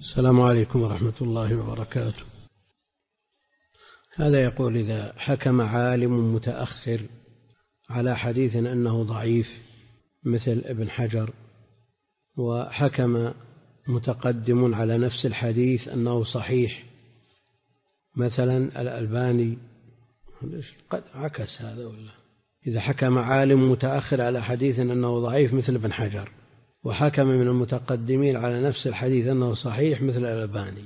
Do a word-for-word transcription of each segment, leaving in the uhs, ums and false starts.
السلام عليكم ورحمة الله وبركاته. هذا يقول: إذا حكم عالم متأخر على حديث أنه ضعيف مثل ابن حجر، وحكم متقدم على نفس الحديث أنه صحيح مثلا الألباني، قد عكس هذا ولا؟ إذا حكم عالم متأخر على حديث أنه ضعيف مثل ابن حجر، وحكم من المتقدمين على نفس الحديث أنه صحيح مثل الألباني،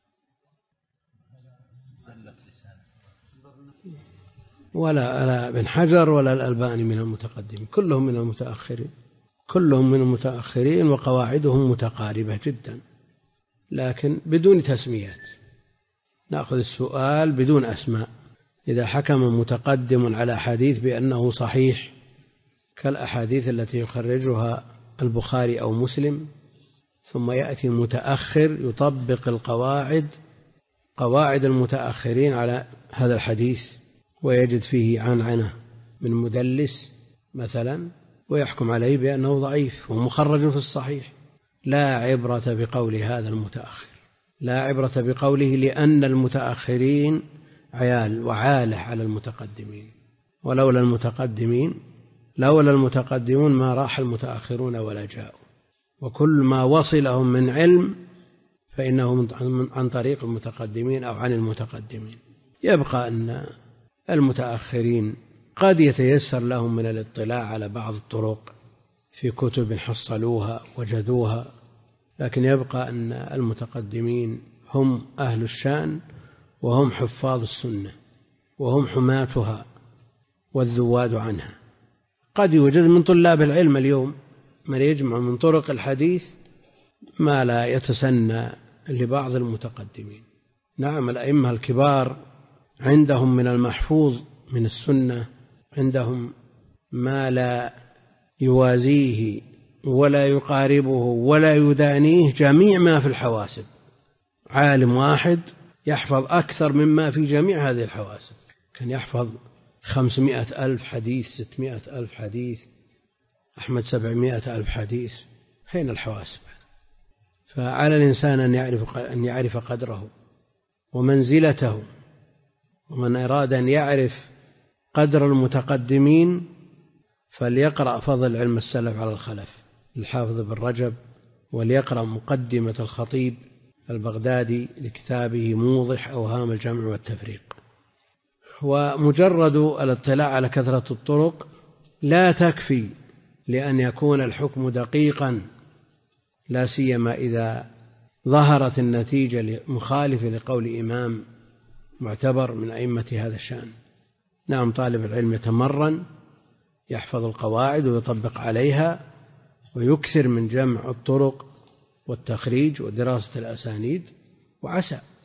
ولا لا ابن حجر ولا الألباني من المتقدمين، كلهم من المتأخرين، كلهم من المتأخرين وقواعدهم متقاربة جدا، لكن بدون تسميات. نأخذ السؤال بدون أسماء. إذا حكم متقدم على حديث بأنه صحيح كالأحاديث التي يخرجها البخاري أو مسلم، ثم يأتي متأخر يطبق القواعد قواعد المتأخرين على هذا الحديث، ويجد فيه عنعنة من مدلس مثلا، ويحكم عليه بأنه ضعيف ومخرج في الصحيح، لا عبرة بقول هذا المتأخر، لا عبرة بقوله، لأن المتأخرين عيال وعاله على المتقدمين، ولولا المتقدمين لولا المتقدمون ما راح المتأخرون ولا جاءوا، وكل ما وصلهم من علم فإنه عن طريق المتقدمين أو عن المتقدمين. يبقى أن المتأخرين قد يتيسر لهم من الاطلاع على بعض الطرق في كتب حصلوها وجدوها، لكن يبقى أن المتقدمين هم أهل الشأن، وهم حفاظ السنة، وهم حماتها والذواد عنها. قد يوجد من طلاب العلم اليوم من يجمع من طرق الحديث ما لا يتسنى لبعض المتقدمين. نعم، الأئمة الكبار عندهم من المحفوظ من السنة، عندهم ما لا يوازيه ولا يقاربه ولا يدانيه جميع ما في الحواسب. عالم واحد يحفظ أكثر مما في جميع هذه الحواسب، كان يحفظ خمسمائة ألف حديث، ستمائة ألف حديث، أحمد سبعمائة ألف حديث. حين الحواسب؟ فعلى الإنسان أن يعرف, أن يعرف قدره ومنزلته، ومن أراد أن يعرف قدر المتقدمين فليقرأ فضل علم السلف على الخلف للحافظ بن رجب، وليقرأ مقدمة الخطيب البغدادي لكتابه موضح أوهام الجمع والتفريق. ومجرد الاطلاع على كثرة الطرق لا تكفي لأن يكون الحكم دقيقا، لا سيما إذا ظهرت النتيجة مخالفة لقول إمام معتبر من أئمة هذا الشأن. نعم، طالب العلم يتمرن، يحفظ القواعد ويطبق عليها، ويكثر من جمع الطرق والتخريج ودراسة الأسانيد، وعسى